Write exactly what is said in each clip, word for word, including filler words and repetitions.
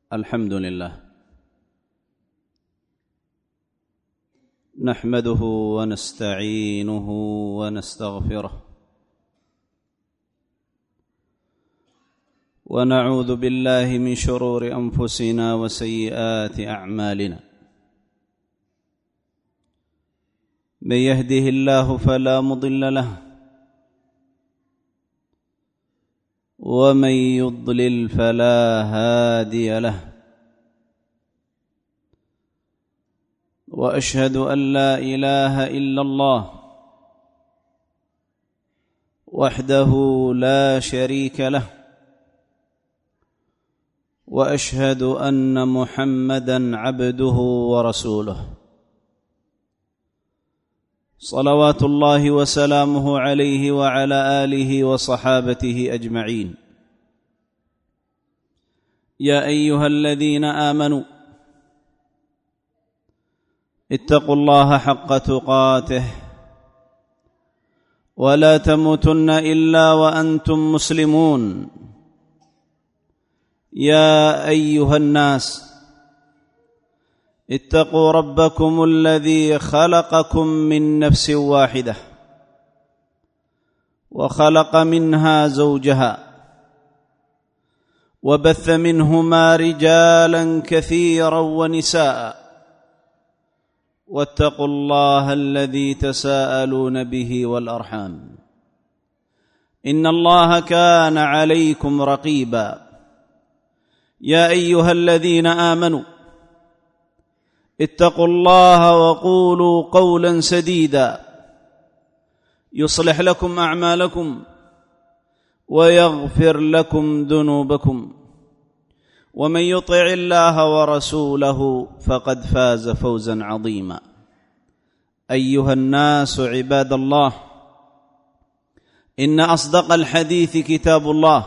الحمد لله نحمده ونستعينه ونستغفره ونعوذ بالله من شرور أنفسنا وسيئات أعمالنا من يهده الله فلا مضل له ومن يضلل فلا هادي له وأشهد أن لا إله إلا الله وحده لا شريك له وأشهد أن محمدًا عبده ورسوله صلوات الله وسلامه عليه وعلى آله وصحابته أجمعين. يا أيها الذين آمنوا اتقوا الله حق تقاته ولا تموتن إلا وأنتم مسلمون. يا أيها الناس اتقوا ربكم الذي خلقكم من نفس واحدة وخلق منها زوجها وبث منهما رجالا كثيرا ونساء واتقوا الله الذي تساءلون به والأرحام إن الله كان عليكم رقيبا. يا أيها الذين آمنوا اتقوا الله وقولوا قولا سديدا يصلح لكم أعمالكم ويغفر لكم ذنوبكم ومن يطع الله ورسوله فقد فاز فوزا عظيما. أيها الناس عباد الله، إن أصدق الحديث كتاب الله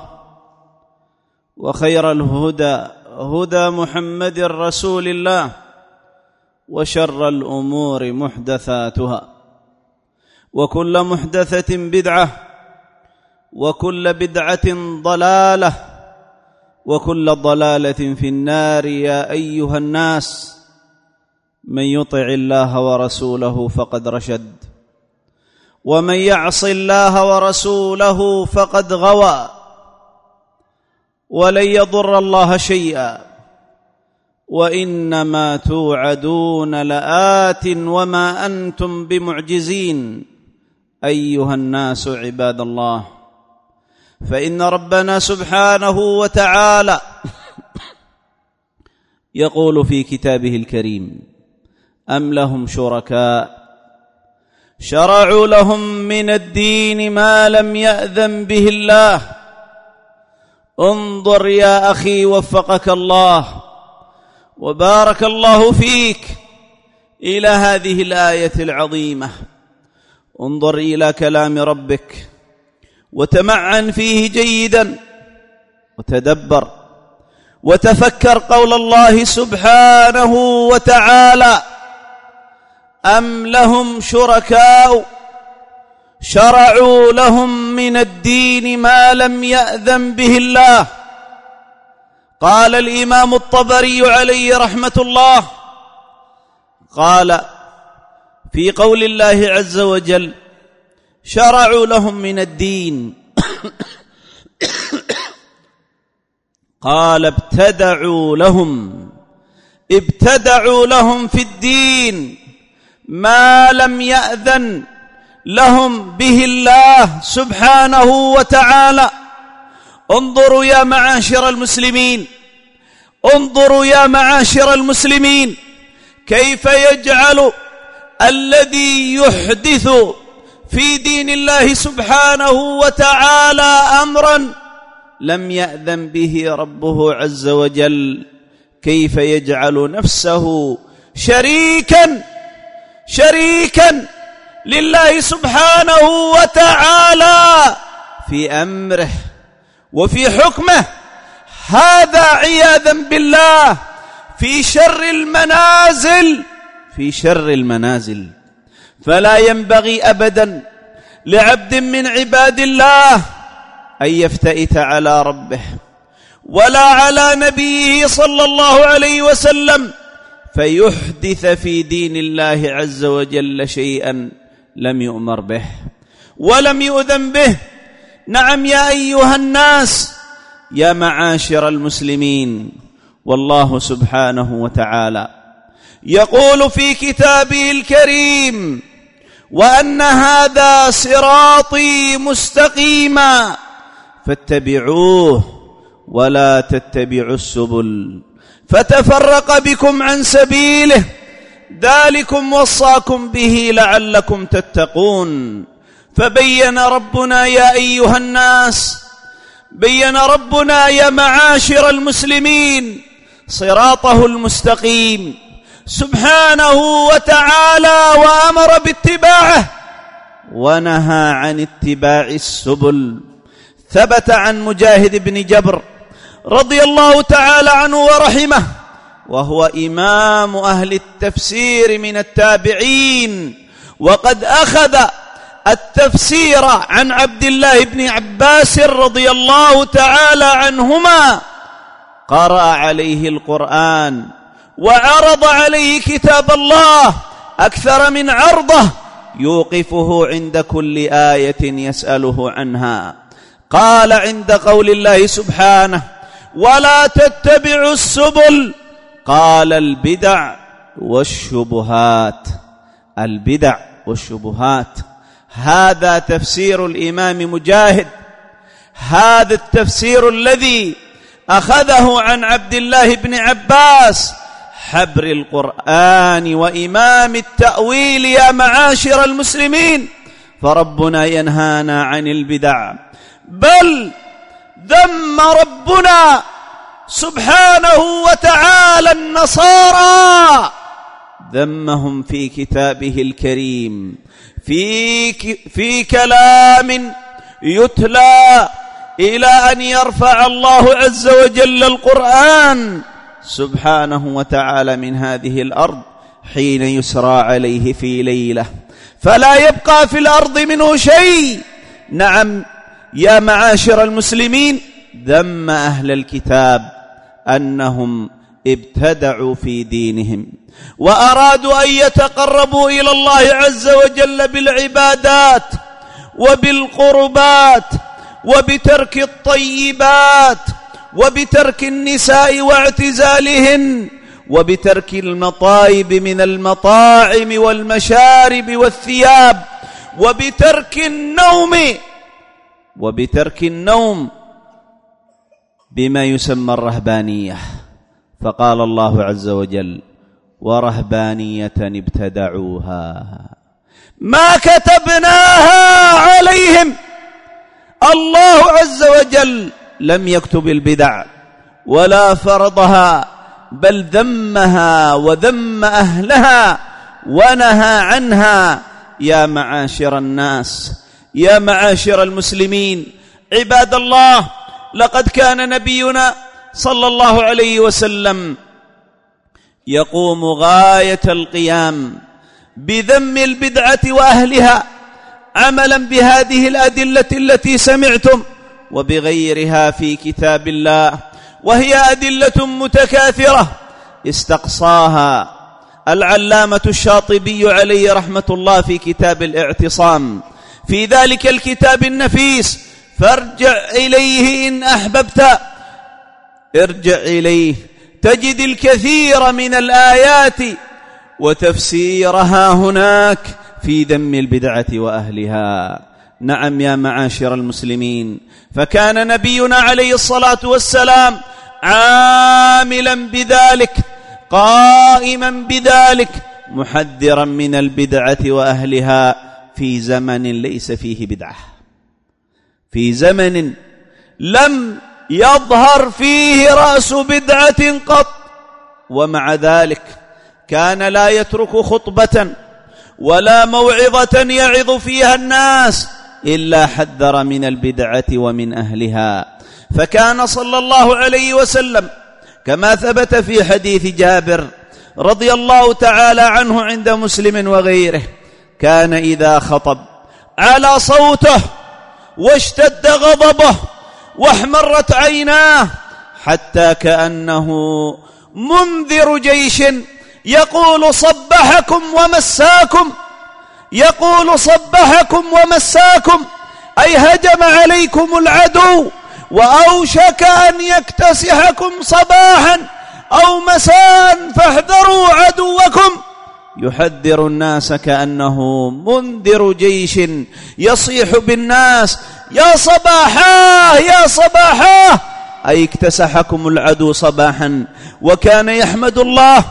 وخير الهدى هدى محمد رسول الله وشر الأمور محدثاتها وكل محدثة بدعة وكل بدعة ضلالة وكل ضلالة في النار. يا أيها الناس، من يطع الله ورسوله فقد رشد ومن يعص الله ورسوله فقد غوى ولن يضر الله شيئا وإنما توعدون لآت وما أنتم بمعجزين. أيها الناس عباد الله، فإن ربنا سبحانه وتعالى يقول في كتابه الكريم: أم لهم شركاء شرعوا لهم من الدين ما لم يأذن به الله. انظر يا أخي وفقك الله وبارك الله فيك إلى هذه الآية العظيمة. انظر إلى كلام ربك وتمعن فيه جيدا وتدبر وتفكر قول الله سبحانه وتعالى: أم لهم شركاء شرعوا لهم من الدين ما لم يأذن به الله. قال الإمام الطبري عليه رحمة الله، قال في قول الله عز وجل: شرعوا لهم من الدين قال ابتدعوا لهم ابتدعوا لهم في الدين ما لم يأذن لهم به الله سبحانه وتعالى. انظروا يا معاشر المسلمين انظروا يا معاشر المسلمين كيف يجعل الذي يحدث في دين الله سبحانه وتعالى أمرا لم يأذن به ربه عز وجل، كيف يجعل نفسه شريكا شريكا لله سبحانه وتعالى في أمره وفي حكمه. هذا عياذا بالله في شر المنازل في شر المنازل. فلا ينبغي أبدا لعبد من عباد الله أن يفتئت على ربه ولا على نبيه صلى الله عليه وسلم فيحدث في دين الله عز وجل شيئا لم يؤمر به ولم يؤذن به. نعم يا أيها الناس، يا معاشر المسلمين، والله سبحانه وتعالى يقول في كتابه الكريم: وأن هذا صراطي مستقيما فاتبعوه ولا تتبعوا السبل فتفرق بكم عن سبيله ذلكم وصاكم به لعلكم تتقون. فبين ربنا يا أيها الناس، بين ربنا يا معاشر المسلمين صراطه المستقيم سبحانه وتعالى، وأمر باتباعه ونهى عن اتباع السبل. ثبت عن مجاهد بن جبر رضي الله تعالى عنه ورحمه، وهو إمام أهل التفسير من التابعين، وقد أخذ التفسير عن عبد الله بن عباس رضي الله تعالى عنهما. قرأ عليه القرآن وعرض عليه كتاب الله أكثر من عرضه، يوقفه عند كل آية يسأله عنها. قال عند قول الله سبحانه: ولا تتبعوا السبل، قال: البدع والشبهات. البدع والشبهات، هذا تفسير الإمام مجاهد، هذا التفسير الذي أخذه عن عبد الله بن عباس حبر القرآن وإمام التأويل يا معاشر المسلمين. فربنا ينهانا عن البدع، بل ذم ربنا سبحانه وتعالى النصارى، ذمهم في كتابه الكريم في في كلام يتلى إلى أن يرفع الله عز وجل القرآن سبحانه وتعالى من هذه الأرض حين يسرى عليه في ليلة، فلا يبقى في الأرض منه شيء. نعم يا معاشر المسلمين، ذم أهل الكتاب أنهم ابتدعوا في دينهم وأرادوا أن يتقربوا إلى الله عز وجل بالعبادات وبالقربات وبترك الطيبات وبترك النساء واعتزالهن وبترك المطايب من المطاعم والمشارب والثياب وبترك النوم وبترك النوم بما يسمى الرهبانية. فقال الله عز وجل: ورهبانية ابتدعوها ما كتبناها عليهم. الله عز وجل لم يكتب البدع ولا فرضها، بل ذمها وذم أهلها ونهى عنها. يا معاشر الناس، يا معاشر المسلمين، عباد الله، لقد كان نبينا صلى الله عليه وسلم يقوم غاية القيام بذم البدعة وأهلها عملا بهذه الأدلة التي سمعتم وبغيرها في كتاب الله، وهي أدلة متكاثرة استقصاها العلامة الشاطبي عليه رحمة الله في كتاب الاعتصام في ذلك الكتاب النفيس. فارجع إليه إن أحببت، ارجع إليه تجد الكثير من الآيات وتفسيرها هناك في ذم البدعة وأهلها. نعم يا معاشر المسلمين، فكان نبينا عليه الصلاة والسلام عاملا بذلك، قائما بذلك، محذرا من البدعة وأهلها في زمن ليس فيه بدعة، في زمن لم يظهر فيه رأس بدعة قط. ومع ذلك كان لا يترك خطبة ولا موعظة يعظ فيها الناس إلا حذر من البدعة ومن أهلها. فكان صلى الله عليه وسلم كما ثبت في حديث جابر رضي الله تعالى عنه عند مسلم وغيره، كان إذا خطب على صوته واشتد غضبه واحمرت عيناه حتى كأنه منذر جيش يقول صبحكم ومساكم، يقول صبحكم ومساكم، أي هجم عليكم العدو وأوشك أن يكتسحكم صباحا أو مساء فاحذروا عدوكم. يحذر الناس كأنه منذر جيش يصيح بالناس يا صباحاه يا صباحاه، أي اكتسحكم العدو صباحا. وكان يحمد الله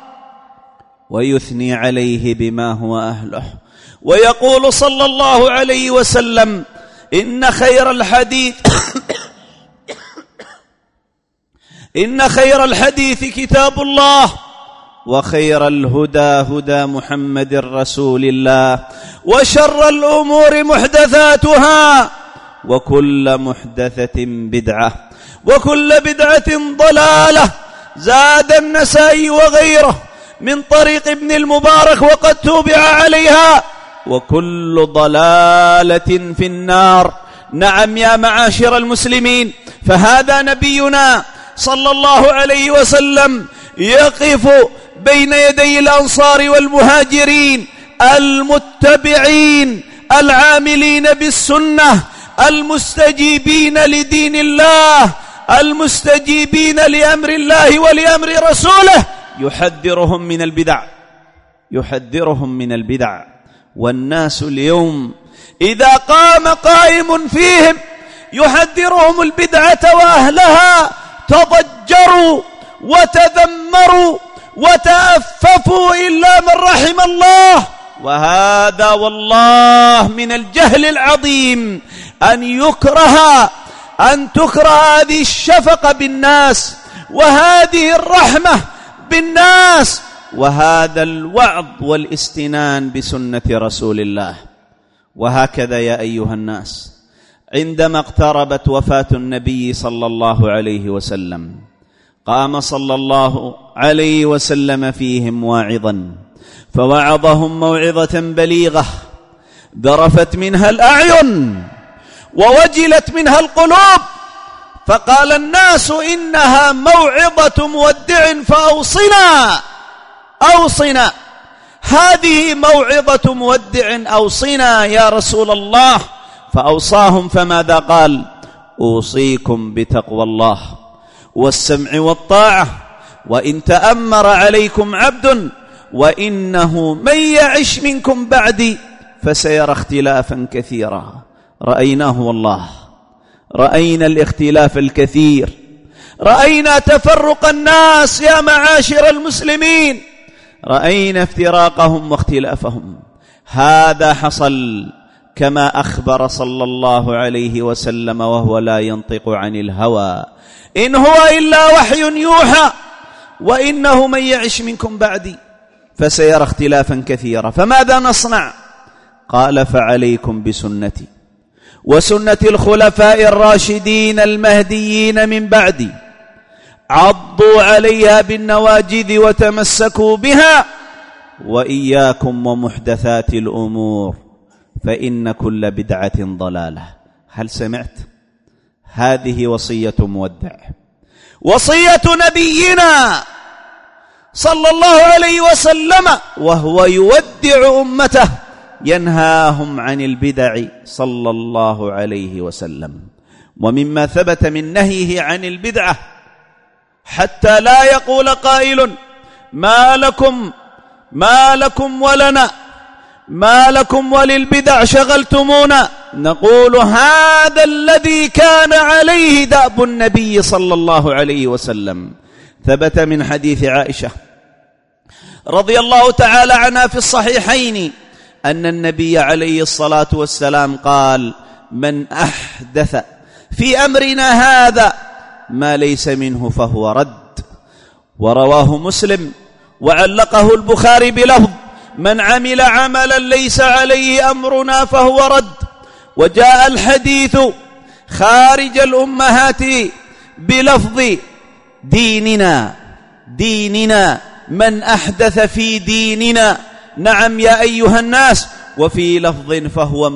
ويثني عليه بما هو أهله، ويقول صلى الله عليه وسلم إن خير الحديث إن خير الحديث كتاب الله، وخير الهدى هدى محمد رسول الله، وشر الأمور محدثاتها، وكل محدثة بدعة، وكل بدعة ضلالة. زاد النسائي وغيره من طريق ابن المبارك وقد توبع عليها، وكل ضلالة في النار. نعم يا معاشر المسلمين، فهذا نبينا صلى الله عليه وسلم يقف بين يدي الأنصار والمهاجرين المتبعين العاملين بالسنة المستجيبين لدين الله المستجيبين لأمر الله ولأمر رسوله، يحذرهم من البدع، يحذرهم من البدع. والناس اليوم إذا قام قائم فيهم يحذرهم البدعة وأهلها تضجروا وتذمروا وتأففوا إلا من رحم الله. وهذا والله من الجهل العظيم أن يكره أن تكره هذه الشفقة بالناس وهذه الرحمة بالناس وهذا الوعظ والاستنان بسنة رسول الله. وهكذا يا أيها الناس، عندما اقتربت وفاة النبي صلى الله عليه وسلم قام صلى الله عليه وسلم فيهم واعظا، فوعظهم موعظة بليغة ذرفت منها الأعين ووجلت منها القلوب، فقال الناس إنها موعظة مودع فأوصنا أوصنا، هذه موعظة مودع أوصنا يا رسول الله. فأوصاهم، فماذا قال؟ أوصيكم بتقوى الله والسمع والطاعة، وإن تأمر عليكم عبد وإنه من يعش منكم بعدي فسيرى اختلافا كثيرا. رأيناه والله، رأينا الاختلاف الكثير، رأينا تفرق الناس يا معاشر المسلمين، رأينا افتراقهم واختلافهم. هذا حصل كما أخبر صلى الله عليه وسلم وهو لا ينطق عن الهوى إن هو إلا وحي يوحى، وإنه من يعش منكم بعدي فسيرى اختلافا كثيرا. فماذا نصنع؟ قال فعليكم بسنتي وسنة الخلفاء الراشدين المهديين من بعدي، عضوا عليها بالنواجذ وتمسكوا بها، وإياكم ومحدثات الأمور فإن كل بدعة ضلالة. هل سمعت؟ هذه وصية مودع، وصية نبينا صلى الله عليه وسلم وهو يودع أمته، ينهاهم عن البدع صلى الله عليه وسلم. ومما ثبت من نهيه عن البدعة حتى لا يقول قائل ما لكم ما لكم ولنا ما لكم وللبدع شغلتمونا، نقول هذا الذي كان عليه دأب النبي صلى الله عليه وسلم. ثبت من حديث عائشة رضي الله تعالى عنها في الصحيحين أن النبي عليه الصلاة والسلام قال من أحدث في أمرنا هذا ما ليس منه فهو رد. ورواه مسلم وعلقه البخاري بلفظ من عمل عملا ليس عليه أمرنا فهو رد. وجاء الحديث خارج الأمهات بلفظ ديننا ديننا من أحدث في ديننا. نعم يا أيها الناس، وفي لفظ فهو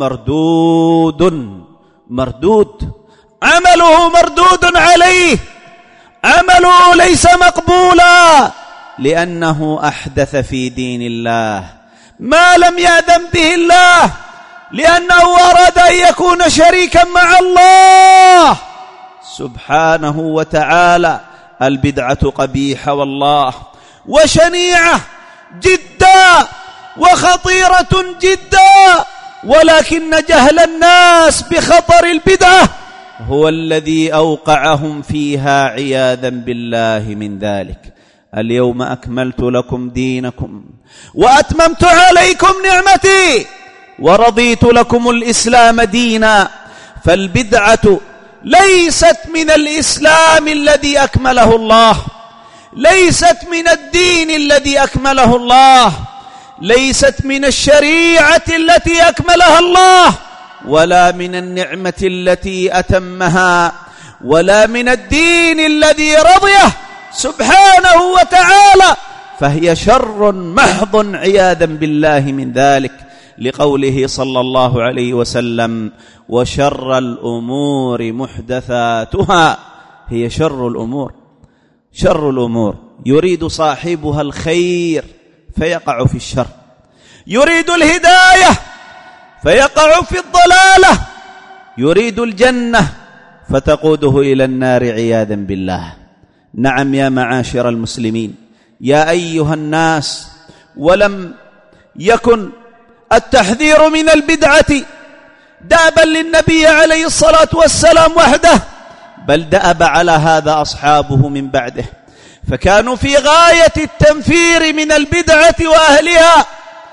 مردود مردود، عمله مردود عليه، عمله ليس مقبولا لأنه أحدث في دين الله ما لم يأذن به الله، لأنه أراد أن يكون شريكا مع الله سبحانه وتعالى. البدعة قبيحة والله وشنيعة جدا وخطيرة جدا، ولكن جهل الناس بخطر البدعة هو الذي أوقعهم فيها عياذا بالله من ذلك. اليوم أكملت لكم دينكم وأتممت عليكم نعمتي ورضيت لكم الإسلام دينا. فالبدعة ليست من الإسلام الذي أكمله الله، ليست من الدين الذي أكمله الله، ليست من الشريعة التي أكملها الله، ولا من النعمة التي أتمها، ولا من الدين الذي رضيه سبحانه وتعالى، فهي شر محض عياذا بالله من ذلك، لقوله صلى الله عليه وسلم: وشر الأمور محدثاتها. هي شر الأمور، شر الأمور يريد صاحبها الخير فيقع في الشر، يريد الهداية فيقع في الضلالة، يريد الجنة فتقوده إلى النار عياذا بالله. نعم يا معاشر المسلمين، يا أيها الناس، ولم يكن التحذير من البدعة دأبا للنبي عليه الصلاة والسلام وحده، بل دأب على هذا أصحابه من بعده، فكانوا في غاية التنفير من البدعة وأهلها.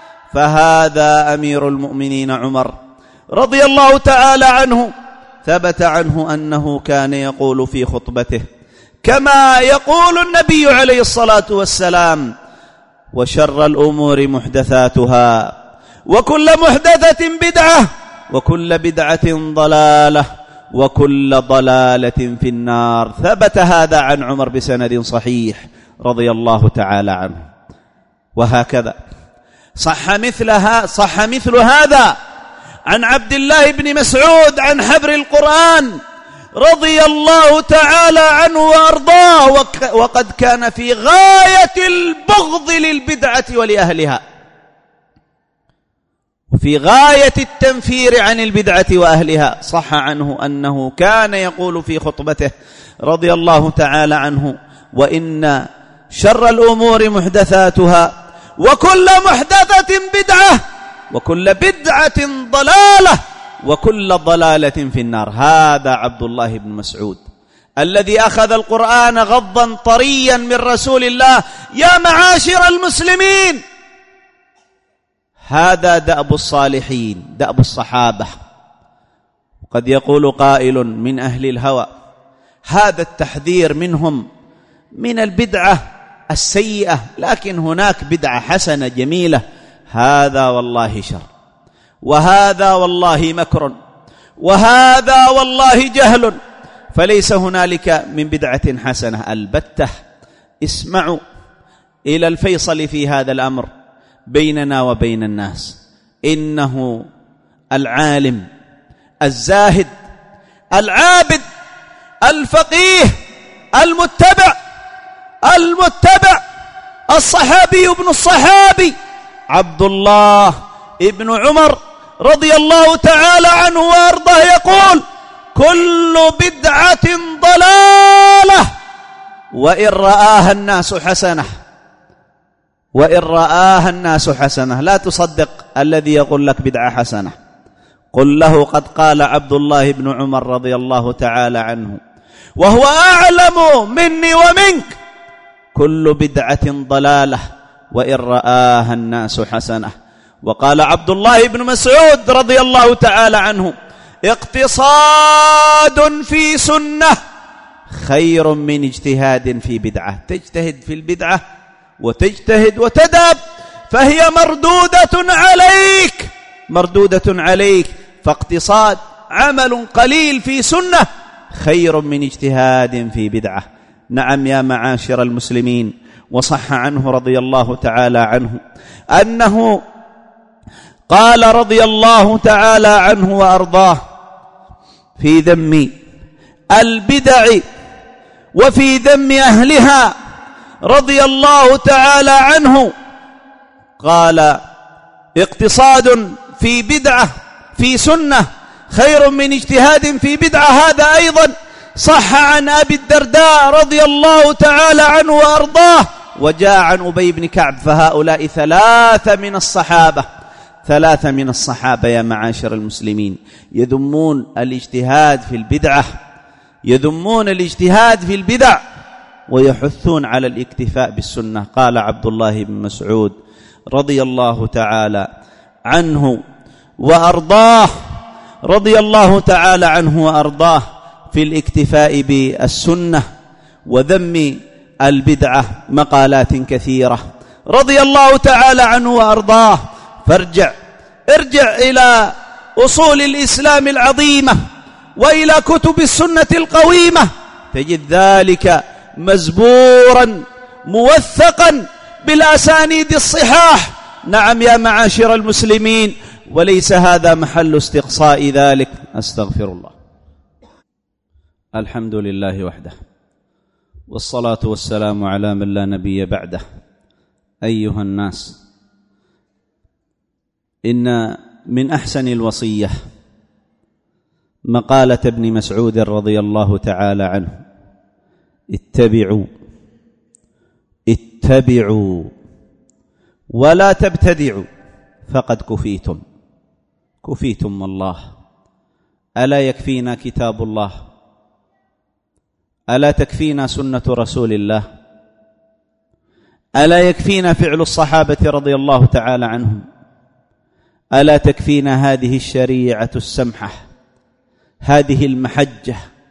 فهذا أمير المؤمنين عمر رضي الله تعالى عنه ثبت عنه أنه كان يقول في خطبته كما يقول النبي عليه الصلاة والسلام: وشر الأمور محدثاتها، وكل محدثة بدعة، وكل بدعة ضلالة، وكل ضلالة في النار. ثبت هذا عن عمر بسند صحيح رضي الله تعالى عنه. وهكذا صح مثلها صح مثل هذا عن عبد الله بن مسعود عن حبر القرآن رضي الله تعالى عنه وأرضاه، وقد كان في غاية البغض للبدعة ولأهلها، وفي غاية التنفير عن البدعة وأهلها. صح عنه أنه كان يقول في خطبته رضي الله تعالى عنه: وإن شر الأمور محدثاتها، وكل محدثة بدعة، وكل بدعة ضلالة، وكل ضلالة في النار. هذا عبد الله بن مسعود الذي أخذ القرآن غضا طريا من رسول الله. يا معاشر المسلمين، هذا دأب الصالحين، دأب الصحابة. قد يقول قائل من أهل الهوى: هذا التحذير منهم من البدعة السيئة، لكن هناك بدعة حسنة جميلة. هذا والله شر، وهذا والله مكر، وهذا والله جهل، فليس هنالك من بدعة حسنة البتة. اسمعوا إلى الفيصل في هذا الأمر بيننا وبين الناس. إنه العالم الزاهد العابد الفقيه المتبع المتبع الصحابي ابن الصحابي عبد الله ابن عمر رضي الله تعالى عنه وأرضاه يقول: كل بدعة ضلالة، وإن رآها الناس حسنة، وإن رآها الناس حسنة. لا تصدق الذي يقول لك بدعة حسنة، قل له: قد قال عبد الله بن عمر رضي الله تعالى عنه وهو أعلم مني ومنك: كل بدعة ضلالة، وإن رآها الناس حسنة. وقال عبد الله بن مسعود رضي الله تعالى عنه: اقتصاد في سنة خير من اجتهاد في بدعة. تجتهد في البدعة وتجتهد وتدب فهي مردودة عليك، مردودة عليك. فاقتصاد عمل قليل في سنة خير من اجتهاد في بدعة. نعم يا معاشر المسلمين. وصح عنه رضي الله تعالى عنه أنه قال رضي الله تعالى عنه وأرضاه في ذم البدع وفي ذم أهلها رضي الله تعالى عنه. قال: اقتصاد في بدعة في سنة خير من اجتهاد في بدعة. هذا أيضا صح عن أبي الدرداء رضي الله تعالى عنه وأرضاه، وجاء عن أبي بن كعب. فهؤلاء ثلاثة من الصحابة، ثلاثة من الصحابة يا معاشر المسلمين، يذمون الاجتهاد في البدعة، يذمون الاجتهاد في البدع ويحثون على الاكتفاء بالسنة. قال عبد الله بن مسعود رضي الله تعالى عنه وأرضاه رضي الله تعالى عنه وأرضاه في الاكتفاء بالسنة وذم البدعة مقالات كثيرة رضي الله تعالى عنه وأرضاه. فارجع ارجع إلى أصول الإسلام العظيمة وإلى كتب السنة القويمة، تجد ذلك مزبورا موثقا بالأسانيد الصحاح. نعم يا معاشر المسلمين، وليس هذا محل استقصاء ذلك. أستغفر الله. الحمد لله وحده، والصلاة والسلام على من لا نبي بعده. أيها الناس، إن من أحسن الوصية مقالة ابن مسعود رضي الله تعالى عنه: اتبعوا اتبعوا ولا تبتدعوا فقد كفيتم. كفيتم والله. ألا يكفينا كتاب الله؟ ألا تكفينا سنة رسول الله؟ ألا يكفينا فعل الصحابة رضي الله تعالى عنهم؟ ألا تكفينا هذه الشريعة السمحة، هذه المحجة،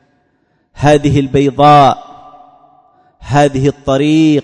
هذه البيضاء، هذه الطريق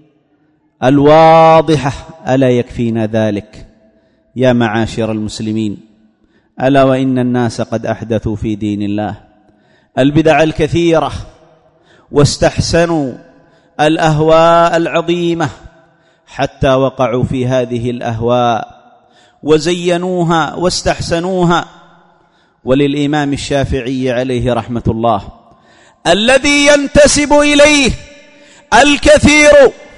الواضحة؟ ألا يكفينا ذلك يا معاشر المسلمين؟ ألا وإن الناس قد أحدثوا في دين الله البدع الكثيرة، واستحسنوا الأهواء العظيمة حتى وقعوا في هذه الأهواء وزينوها واستحسنوها. وللإمام الشافعي عليه رحمة الله الذي ينتسب إليه الكثير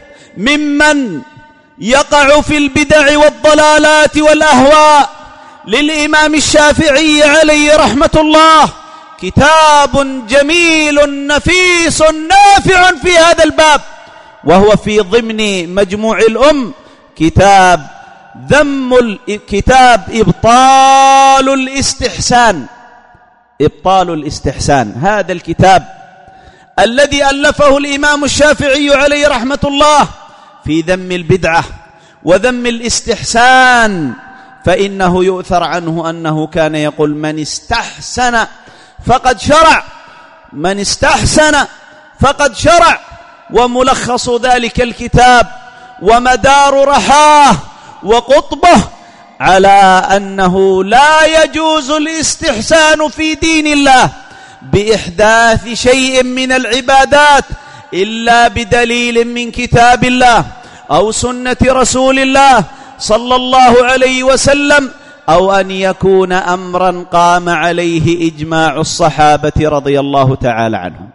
ممن يقع في البدع والضلالات والأهواء، للإمام الشافعي عليه رحمة الله كتاب جميل نفيس نافع في هذا الباب، وهو في ضمن مجموع الأم، كتاب ذم كتاب إبطال الاستحسان. إبطال الاستحسان، هذا الكتاب الذي ألفه الإمام الشافعي عليه رحمة الله في ذم البدعة وذم الاستحسان. فإنه يؤثر عنه أنه كان يقول: من استحسن فقد شرع، من استحسن فقد شرع. وملخص ذلك الكتاب ومدار رحاه وقطبه على أنه لا يجوز الاستحسان في دين الله بإحداث شيء من العبادات إلا بدليل من كتاب الله أو سنة رسول الله صلى الله عليه وسلم، أو أن يكون أمرا قام عليه إجماع الصحابة رضي الله تعالى عنهم.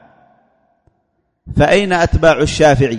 فأين أتباع الشافعي؟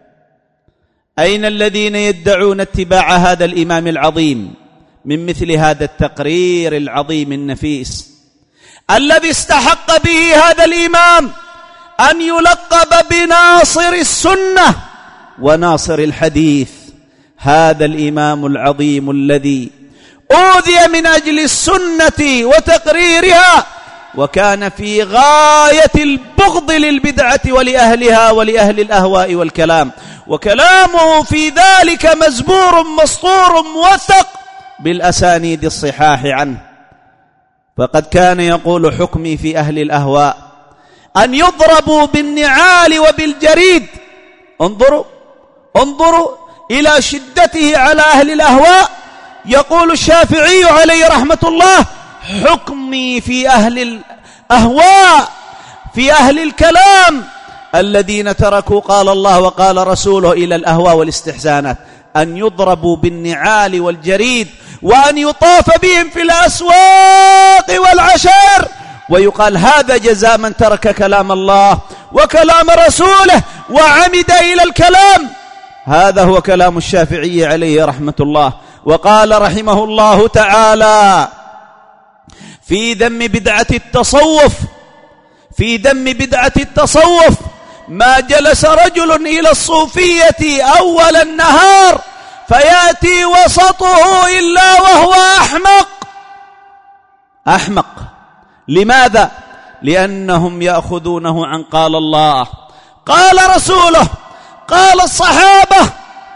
أين الذين يدعون اتباع هذا الإمام العظيم من مثل هذا التقرير العظيم النفيس الذي استحق به هذا الإمام أن يلقب بناصر السنة وناصر الحديث؟ هذا الإمام العظيم الذي أوذي من أجل السنة وتقريرها، وكان في غاية البغض للبدعة ولأهلها ولأهل الأهواء والكلام، وكلامه في ذلك مزبور مسطور موثق بالأسانيد الصحاح عنه. فقد كان يقول: حكمي في أهل الأهواء أن يضربوا بالنعال وبالجريد. انظروا انظروا إلى شدته على أهل الأهواء. يقول الشافعي عليه رحمة الله: حكمي في أهل الأهواء، في أهل الكلام الذين تركوا قال الله وقال رسوله إلى الأهواء والاستحسانات، أن يضربوا بالنعال والجريد، وأن يطاف بهم في الأسواق والعشائر، ويقال هذا جزاء من ترك كلام الله وكلام رسوله وعمد إلى الكلام. هذا هو كلام الشافعي عليه رحمة الله. وقال رحمه الله تعالى في ذم بدعة التصوف في ذم بدعة التصوف ما جلس رجل إلى الصوفية أول النهار فيأتي وسطه إلا وهو أحمق أحمق. لماذا؟ لأنهم يأخذونه عن قال الله قال رسوله قال الصحابة،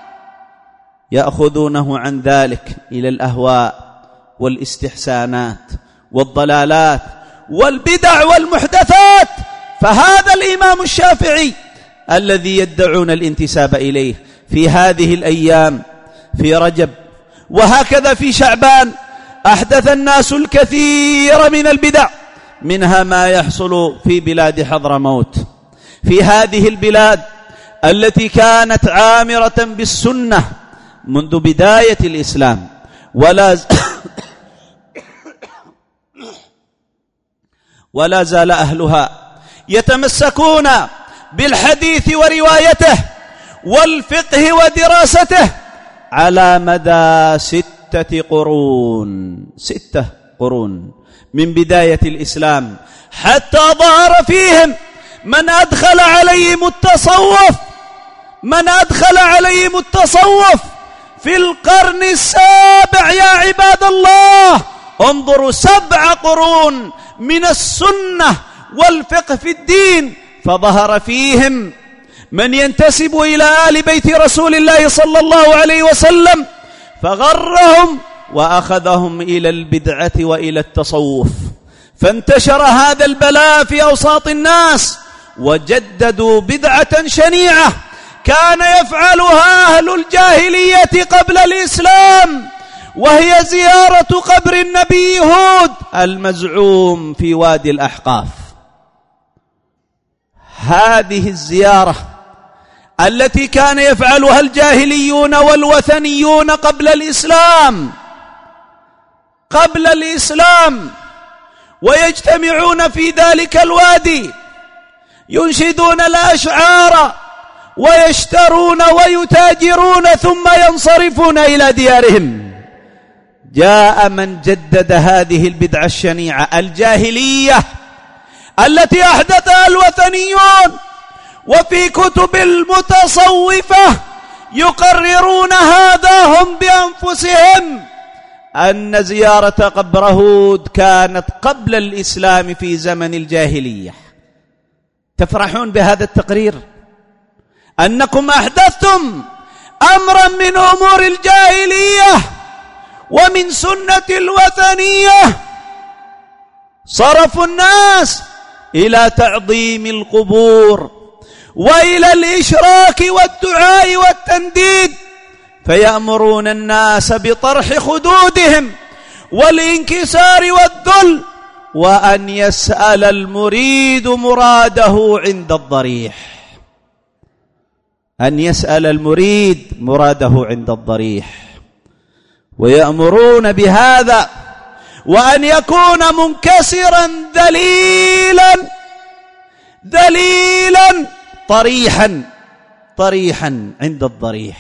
يأخذونه عن ذلك إلى الأهواء والاستحسانات والضلالات والبدع والمحدثات. فهذا الإمام الشافعي الذي يدعون الانتساب إليه في هذه الأيام في رجب وهكذا في شعبان أحدث الناس الكثير من البدع، منها ما يحصل في بلاد حضرموت. في هذه البلاد التي كانت عامرة بالسنة منذ بداية الإسلام ولا ز... ولا زال أهلها يتمسكون بالحديث وروايته والفقه ودراسته على مدى ستة قرون ستة قرون من بداية الإسلام حتى ظهر فيهم من أدخل عليهم التصوف من أدخل عليهم التصوف في القرن السابع. يا عباد الله انظروا، سبع قرون من السنة والفقه في الدين، فظهر فيهم من ينتسب إلى آل بيت رسول الله صلى الله عليه وسلم فغرهم وأخذهم إلى البدعة وإلى التصوف، فانتشر هذا البلاء في أوساط الناس وجددوا بدعة شنيعة كان يفعلها أهل الجاهلية قبل الإسلام، وهي زيارة قبر النبي هود المزعوم في وادي الأحقاف. هذه الزيارة التي كان يفعلها الجاهليون والوثنيون قبل الإسلام قبل الإسلام ويجتمعون في ذلك الوادي ينشدون الأشعار ويشترون ويتاجرون ثم ينصرفون إلى ديارهم. جاء من جدد هذه البدعة الشنيعة الجاهلية التي أحدثها الوثنيون، وفي كتب المتصوفة يقررون هذا هم بأنفسهم أن زيارة قبر هود كانت قبل الإسلام في زمن الجاهلية. تفرحون بهذا التقرير أنكم أحدثتم أمرا من أمور الجاهلية ومن سنة الوثنية، صرفوا الناس إلى تعظيم القبور وإلى الإشراك والدعاء والتنديد، فيأمرون الناس بطرح خدودهم والانكسار والذل، وأن يسأل المريد مراده عند الضريح أن يسأل المريد مراده عند الضريح ويأمرون بهذا، وأن يكون منكسرا ذليلا ذليلا طريحا طريحا عند الضريح.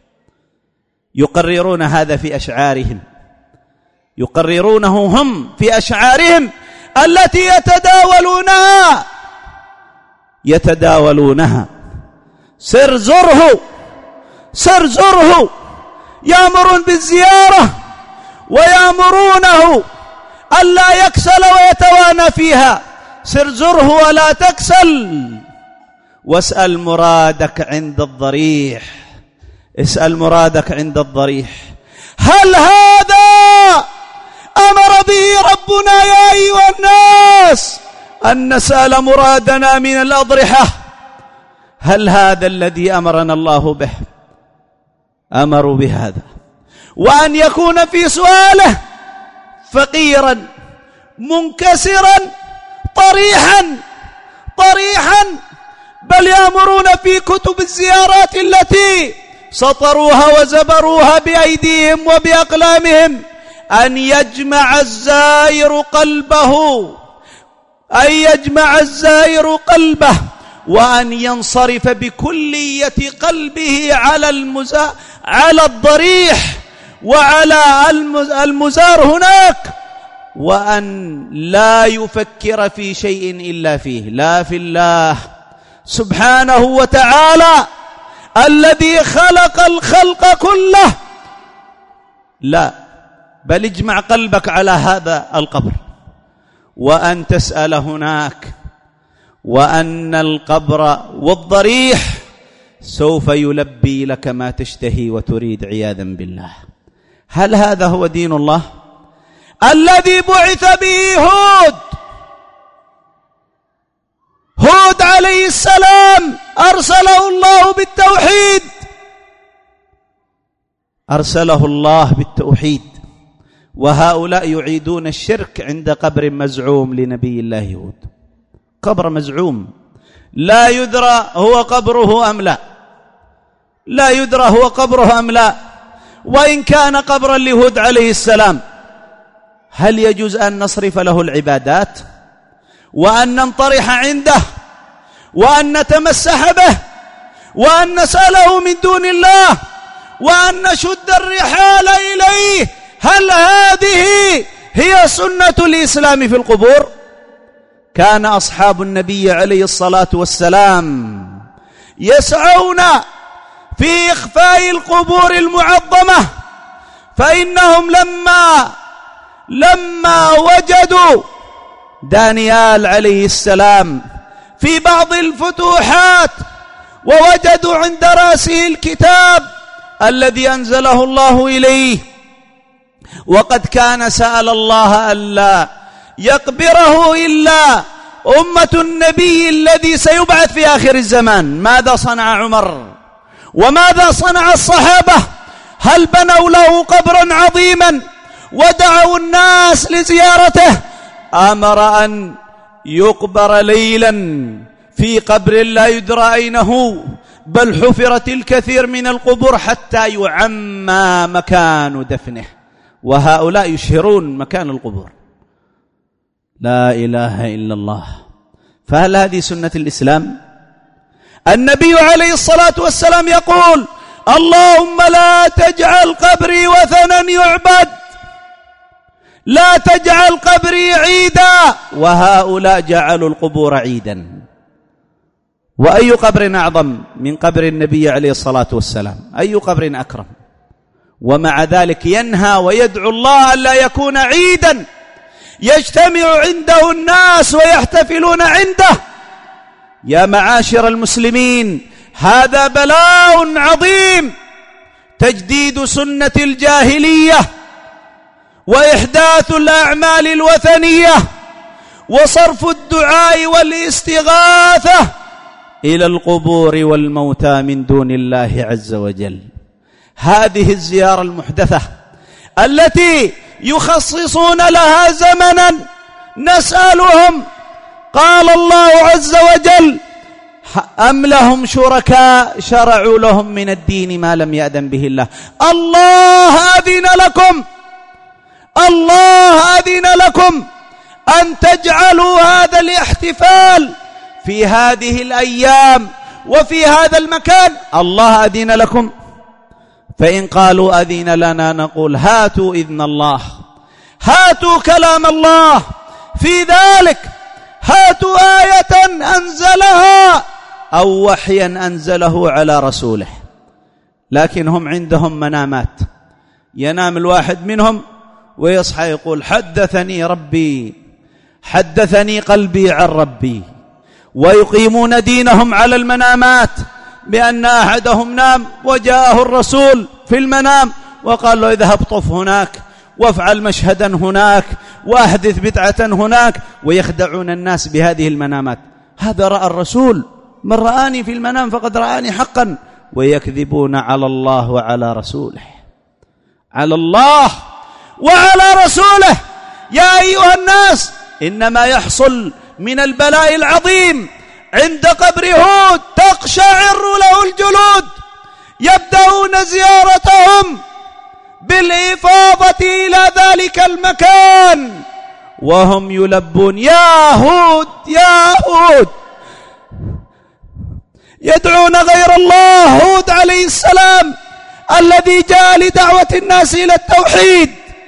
يقررون هذا في أشعارهم يقررونه هم في أشعارهم التي يتداولونها يتداولونها سر زره سر زره يأمرون بالزيارة ويأمرونه ألا يكسل ويتوانى فيها. سر زره ولا تكسل، واسأل مرادك عند الضريح اسأل مرادك عند الضريح. هل هذا أمر به ربنا يا أيها الناس أن نسأل مرادنا من الأضرحة؟ هل هذا الذي أمرنا الله به؟ أمروا بهذا، وأن يكون في سؤاله فقيرا منكسرا طريحا طريحا بل يأمرون في كتب الزيارات التي سطروها وزبروها بأيديهم وبأقلامهم أن يجمع الزائر قلبه أن يجمع الزائر قلبه وأن ينصرف بكلية قلبه على المزا... على الضريح وعلى المزار هناك، وأن لا يفكر في شيء إلا فيه، لا في الله سبحانه وتعالى الذي خلق الخلق كله، لا، بل اجمع قلبك على هذا القبر، وأن تسأل هناك، وأن القبر والضريح سوف يلبي لك ما تشتهي وتريد عياذا بالله. هل هذا هو دين الله الذي بعث به هود؟ هود عليه السلام أرسله الله بالتوحيد، أرسله الله بالتوحيد، وهؤلاء يعيدون الشرك عند قبر مزعوم لنبي الله هود، قبر مزعوم لا يدرى هو قبره أم لا، لا يدرى هو قبره أم لا. وإن كان قبرا لهود عليه السلام، هل يجوز أن نصرف له العبادات وأن ننطرح عنده وأن نتمسح به وأن نسأله من دون الله وأن نشد الرحال إليه؟ هل هذه هي سنة الإسلام في القبور؟ كان أصحاب النبي عليه الصلاة والسلام يسعون في إخفاء القبور المعظمة، فإنهم لما لما وجدوا دانيال عليه السلام في بعض الفتوحات ووجدوا عند رأسه الكتاب الذي أنزله الله إليه، وقد كان سأل الله ألا يقبره إلا أمة النبي الذي سيبعث في آخر الزمان، ماذا صنع عمر وماذا صنع الصحابة؟ هل بنوا له قبرا عظيما ودعوا الناس لزيارته؟ أمر أن يقبر ليلا في قبر لا يدرى أين هو، بل حفرت الكثير من القبور حتى يعمى مكان دفنه، وهؤلاء يشهرون مكان القبور. لا إله إلا الله. فهل هذه سنة الإسلام؟ النبي عليه الصلاة والسلام يقول: اللهم لا تجعل قبري وثنا يعبد، لا تجعل قبري عيدا، وهؤلاء جعلوا القبور عيدا. وأي قبر أعظم من قبر النبي عليه الصلاة والسلام؟ أي قبر أكرم؟ ومع ذلك ينهى ويدعو الله ألا يكون عيدا يجتمع عنده الناس ويحتفلون عنده. يا معاشر المسلمين، هذا بلاء عظيم، تجديد سنة الجاهلية وإحداث الأعمال الوثنية وصرف الدعاء والاستغاثة إلى القبور والموتى من دون الله عز وجل. هذه الزيارة المحدثة التي يخصصون لها زمنا نسألهم: قال الله عز وجل: أم لهم شركاء شرعوا لهم من الدين ما لم يأذن به الله. الله أذن لكم، الله أذن لكم أن تجعلوا هذا الاحتفال في هذه الأيام وفي هذا المكان، الله أذن لكم. فإن قالوا أذن لنا نقول: هاتوا إذن الله، هاتوا كلام الله في ذلك، هاتوا آية أنزلها أو وحيا أنزله على رسوله. لكن هم عندهم منامات، ينام الواحد منهم ويصحى يقول: حدثني ربي، حدثني قلبي عن ربي. ويقيمون دينهم على المنامات، بأن أحدهم نام وجاءه الرسول في المنام وقال له: اذهب طف هناك وافعل مشهدا هناك وأحدث بدعة هناك، ويخدعون الناس بهذه المنامات. هذا رأى الرسول، من رآني في المنام فقد رآني حقا، ويكذبون على الله وعلى رسوله، على الله وعلى رسوله. يا أيها الناس، إنما يحصل من البلاء العظيم عند قبر هود تقشعر له الجلود، يبدأون زيارتهم بالإفاضة إلى ذلك المكان وهم يلبون يا هود يا هود، يدعون غير الله. هود عليه السلام الذي جاء لدعوة الناس إلى التوحيد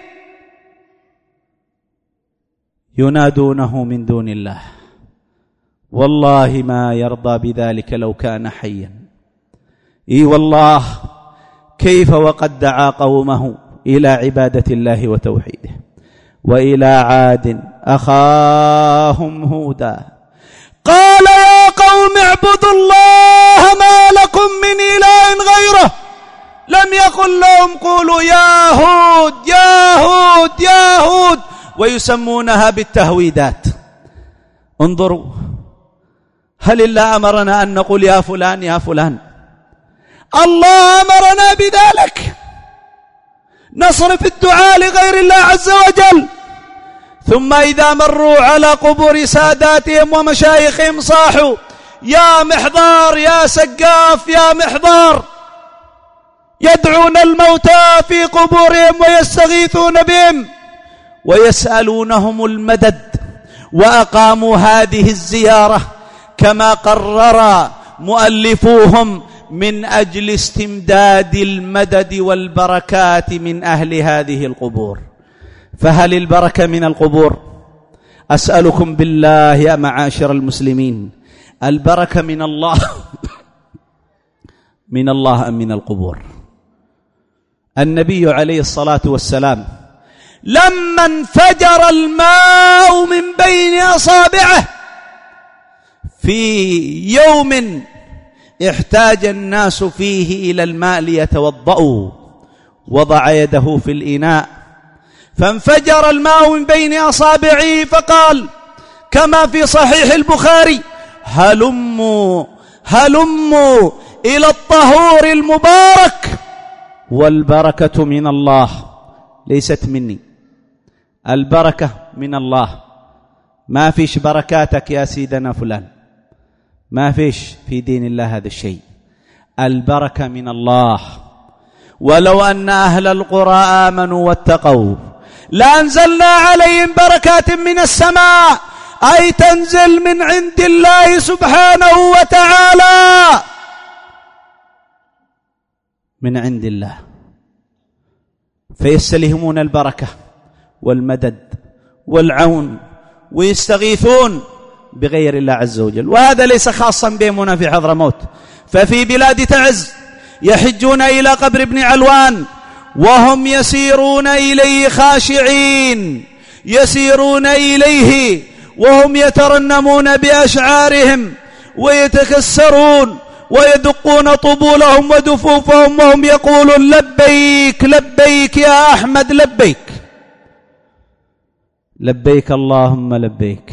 ينادونه من دون الله. والله ما يرضى بذلك لو كان حيا. اي والله، كيف وقد دعا قومه إلى عبادة الله وتوحيده. وإلى عاد أخاهم هودا قال يا قوم اعبدوا الله ما لكم من إله غيره. لم يقل لهم قولوا يا هود يا هود يا هود، ويسمونها بالتهويدات. انظروا، هل الله أمرنا أن نقول يا فلان يا فلان؟ الله أمرنا بذلك، نصرف الدعاء لغير الله عز وجل. ثم إذا مروا على قبور ساداتهم ومشايخهم صاحوا يا محضار يا سقاف يا محضار، يدعون الموتى في قبورهم ويستغيثون بهم ويسألونهم المدد. وأقاموا هذه الزيارة كما قرر مؤلفوهم من أجل استمداد المدد والبركات من أهل هذه القبور. فهل البركة من القبور؟ أسألكم بالله يا معاشر المسلمين، البركة من الله من الله أم من القبور؟ النبي عليه الصلاة والسلام لما انفجر الماء من بين أصابعه في يوم احتاج الناس فيه إلى الماء ليتوضأوا، وضع يده في الإناء فانفجر الماء من بين أصابعه، فقال كما في صحيح البخاري: هلموا هلموا إلى الطهور المبارك. والبركة من الله ليست مني، البركة من الله. ما فيش بركاتك يا سيدنا فلان، ما فيش في دين الله هذا الشيء. البركة من الله. ولو أن أهل القرى آمنوا واتقوا لأنزلنا عليهم بركات من السماء، أي تنزل من عند الله سبحانه وتعالى، من عند الله، فيستلهمون البركة والمدد والعون ويستغيثون بغير الله عز وجل. وهذا ليس خاصا بهم هنا في حضرموت، ففي بلاد تعز يحجون إلى قبر ابن علوان وهم يسيرون إليه خاشعين، يسيرون إليه وهم يترنمون بأشعارهم ويتكسرون ويدقون طبولهم ودفوفهم وهم يقولون لبيك لبيك يا أحمد، لبيك لبيك اللهم لبيك،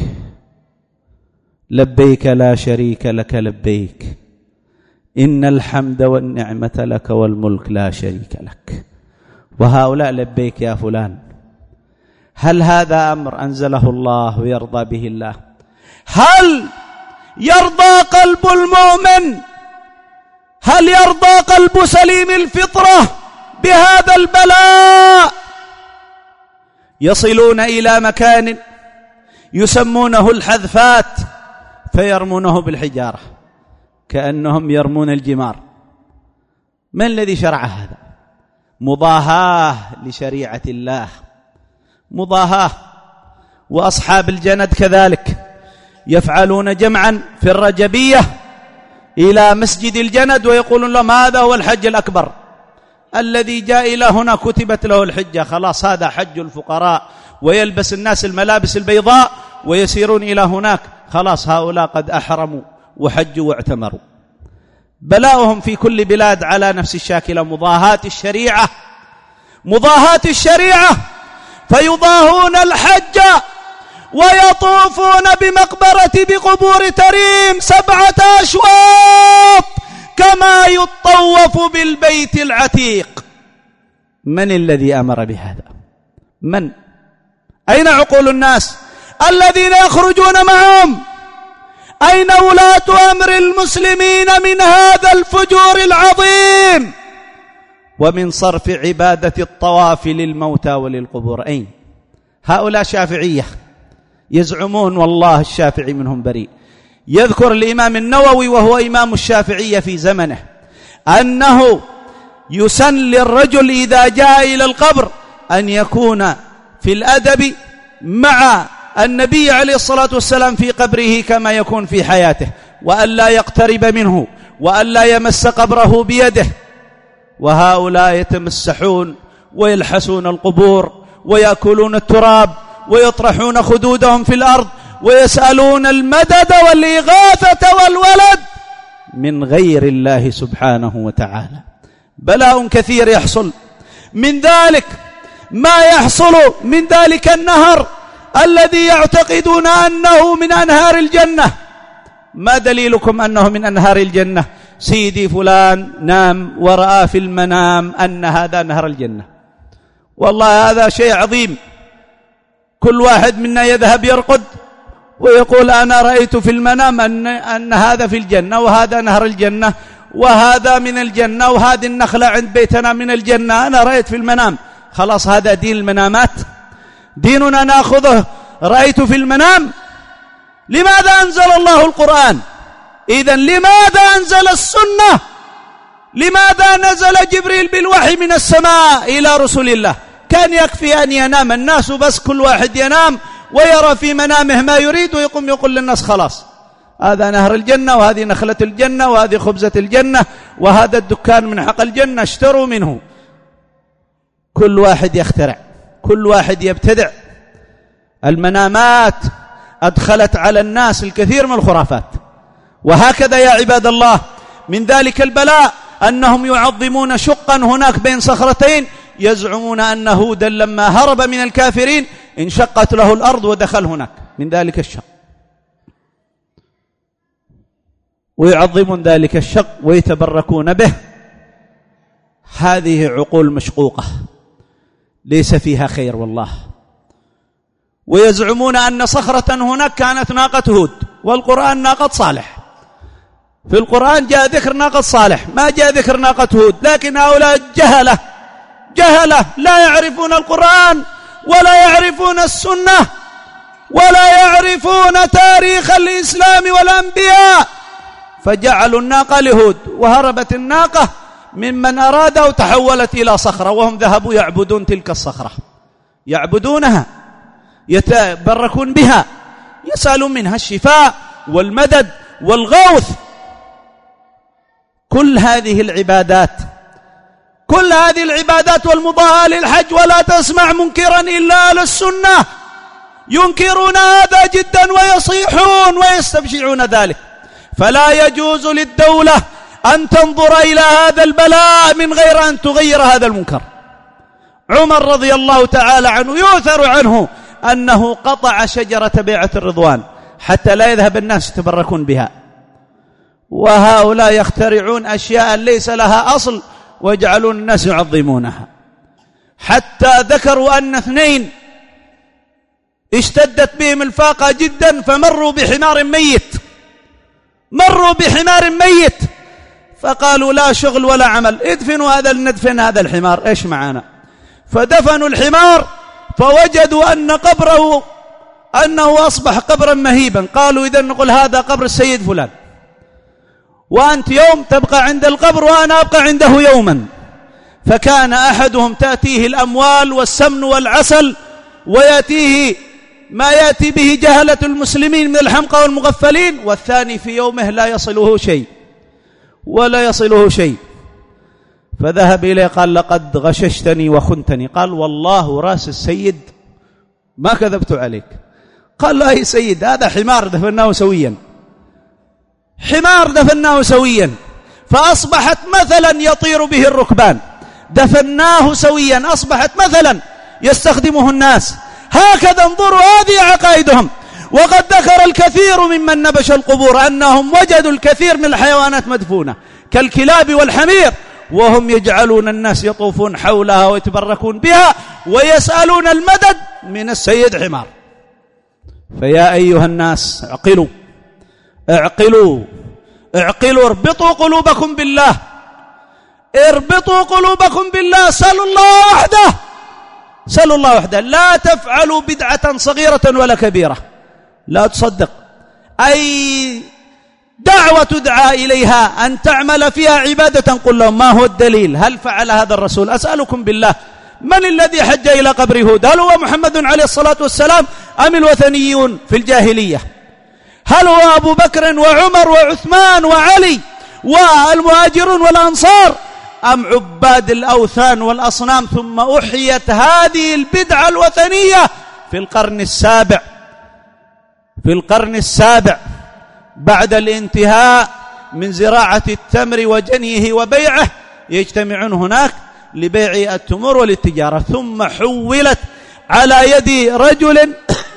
لبيك لا شريك لك لبيك، إن الحمد والنعمة لك والملك لا شريك لك. وهؤلاء لبيك يا فلان. هل هذا أمر أنزله الله ويرضى به الله؟ هل يرضى قلب المؤمن، هل يرضى قلب سليم الفطرة بهذا البلاء؟ يصلون إلى مكان يسمونه الحذفات فيرمونه بالحجارة كأنهم يرمون الجمار. من الذي شرع هذا؟ مضاهاة لشريعة الله، مضاهاة. وأصحاب الجند كذلك يفعلون جمعا في الرجبية إلى مسجد الجند ويقولون لهم هذا هو الحج الأكبر الذي جاء إلى هنا كتبت له الحجة، خلاص هذا حج الفقراء، ويلبس الناس الملابس البيضاء ويسيرون إلى هناك، خلاص هؤلاء قد أحرموا وحجوا واعتمروا. بلاؤهم في كل بلاد على نفس الشاكلة، مضاهاة الشريعة، مضاهاة الشريعة، فيضاهون الحج ويطوفون بمقبرة بقبور تريم سبعة أشواط كما يطوف بالبيت العتيق. من الذي أمر بهذا؟ من؟ أين عقول الناس الذين يخرجون معهم؟ أين ولاة أمر المسلمين من هذا الفجور العظيم ومن صرف عبادة الطواف للموتى وللقبور؟ أين؟ هؤلاء شافعية يزعمون والله الشافعي منهم بريء. يذكر الإمام النووي وهو إمام الشافعية في زمنه أنه يسن للرجل إذا جاء إلى القبر أن يكون في الأدب مع النبي عليه الصلاة والسلام في قبره كما يكون في حياته، وأن لا يقترب منه، وأن لا يمس قبره بيده. وهؤلاء يتمسحون ويلحسون القبور ويأكلون التراب ويطرحون خدودهم في الأرض ويسألون المدد والإغاثة والولد من غير الله سبحانه وتعالى. بلاء كثير يحصل من ذلك، ما يحصل من ذلك النهر الذي يعتقدون أنه من أنهار الجنة. ما دليلكم أنه من أنهار الجنة؟ سيدي فلان نام ورأى في المنام أن هذا نهر الجنة. والله هذا شيء عظيم. كل واحد منا يذهب يرقد ويقول أنا رأيت في المنام أن, أن هذا في الجنة، وهذا نهر الجنة، وهذا من الجنة، وهذه النخلة عند بيتنا من الجنة، أنا رأيت في المنام. خلاص هذا دين المنامات؟ ديننا نأخذه رأيت في المنام؟ لماذا أنزل الله القرآن؟ إذن لماذا أنزل السنة؟ لماذا نزل جبريل بالوحي من السماء إلى رسول الله؟ كان يكفي أن ينام الناس بس، كل واحد ينام ويرى في منامه ما يريد ويقوم يقول للناس خلاص هذا نهر الجنة، وهذه نخلة الجنة، وهذه خبزة الجنة، وهذا الدكان من حق الجنة اشتروا منه. كل واحد يخترع، كل واحد يبتدع. المنامات أدخلت على الناس الكثير من الخرافات. وهكذا يا عباد الله من ذلك البلاء أنهم يعظمون شقا هناك بين صخرتين، يزعمون أن هودا لما هرب من الكافرين انشقت له الأرض ودخل هناك من ذلك الشق، ويعظمون ذلك الشق ويتبركون به. هذه عقول مشقوقة ليس فيها خير والله. ويزعمون أن صخرة هناك كانت ناقة هود، والقرآن ناقة صالح. في القرآن جاء ذكر ناقة صالح، ما جاء ذكر ناقة هود. لكن هؤلاء جهلة جهلة لا يعرفون القرآن ولا يعرفون السنة ولا يعرفون تاريخ الإسلام والأنبياء، فجعلوا الناقة لهود، وهربت الناقة ممن أراد وتحولت إلى صخرة، وهم ذهبوا يعبدون تلك الصخرة، يعبدونها، يتبركون بها، يسألون منها الشفاء والمدد والغوث. كل هذه العبادات كل هذه العبادات والمضاهاة للحج، ولا تسمع منكرا إلا أهل السنة ينكرون هذا جدا ويصيحون ويستبشعون ذلك. فلا يجوز للدولة أن تنظر إلى هذا البلاء من غير أن تغير هذا المنكر. عمر رضي الله تعالى عنه يؤثر عنه أنه قطع شجرة بيعة الرضوان حتى لا يذهب الناس يتبركون بها. وهؤلاء يخترعون أشياء ليس لها أصل ويجعلون الناس يعظمونها. حتى ذكروا أن اثنين اشتدت بهم الفاقة جدا فمروا بحمار ميت مروا بحمار ميت فقالوا لا شغل ولا عمل، ادفنوا هذا ندفن هذا الحمار، ايش معنا؟ فدفنوا الحمار فوجدوا أن قبره أنه أصبح قبرا مهيبا. قالوا إذن نقول هذا قبر السيد فلان، وأنت يوم تبقى عند القبر وأنا أبقى عنده يوما. فكان أحدهم تأتيه الأموال والسمن والعسل، ويأتيه ما يأتي به جهلة المسلمين من الحمقى والمغفلين، والثاني في يومه لا يصله شيء ولا يصله شيء. فذهب إليه قال لقد غششتني وخنتني. قال والله راس السيد ما كذبت عليك. قال لا يا سيد هذا حمار دفناه سويا، حمار دفناه سويا، فأصبحت مثلا يطير به الركبان، دفناه سويا أصبحت مثلا يستخدمه الناس. هكذا انظروا هذه عقائدهم. وقد ذكر الكثير ممن نبش القبور أنهم وجدوا الكثير من الحيوانات مدفونة كالكلاب والحمير، وهم يجعلون الناس يطوفون حولها ويتبركون بها ويسألون المدد من السيد حمار. فيا أيها الناس اعقلوا اعقلوا اعقلوا اربطوا قلوبكم بالله، اربطوا قلوبكم بالله، سلوا الله وحده، سلوا الله وحده. لا تفعلوا بدعة صغيرة ولا كبيرة، لا تصدق أي دعوة تدعى إليها أن تعمل فيها عبادة قل لهم ما هو الدليل؟ هل فعل هذا الرسول؟ أسألكم بالله، من الذي حج إلى قبر هود؟ هل هو محمد عليه الصلاة والسلام أم الوثنيون في الجاهلية؟ هل هو أبو بكر وعمر وعثمان وعلي والمهاجرون والأنصار أم عباد الأوثان والأصنام؟ ثم أحيت هذه البدعة الوثنية في القرن السابع في القرن السابع بعد الانتهاء من زراعة التمر وجنيه وبيعه، يجتمعون هناك لبيع التمور وللتجارة، ثم حولت على يد رجل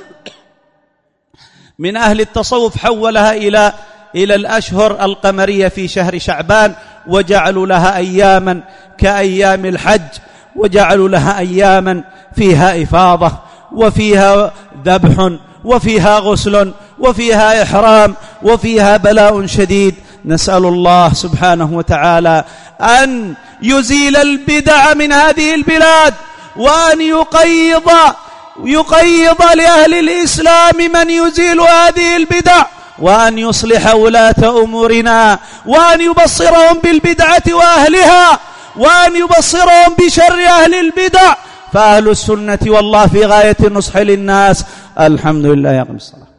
من أهل التصوف، حولها إلى إلى الأشهر القمرية في شهر شعبان، وجعلوا لها أياما كأيام الحج، وجعلوا لها أياما فيها إفاضة وفيها ذبح وفيها غسل وفيها إحرام وفيها بلاء شديد. نسأل الله سبحانه وتعالى أن يزيل البدع من هذه البلاد، وأن يقيض يقيض لأهل الإسلام من يزيل هذه البدع، وأن يصلح ولاة أمورنا، وأن يبصرهم بالبدعة وأهلها، وأن يبصرهم بشر أهل البدع. فأهل السنة والله في غاية النصح للناس. الحمد لله. يقم الصلاة.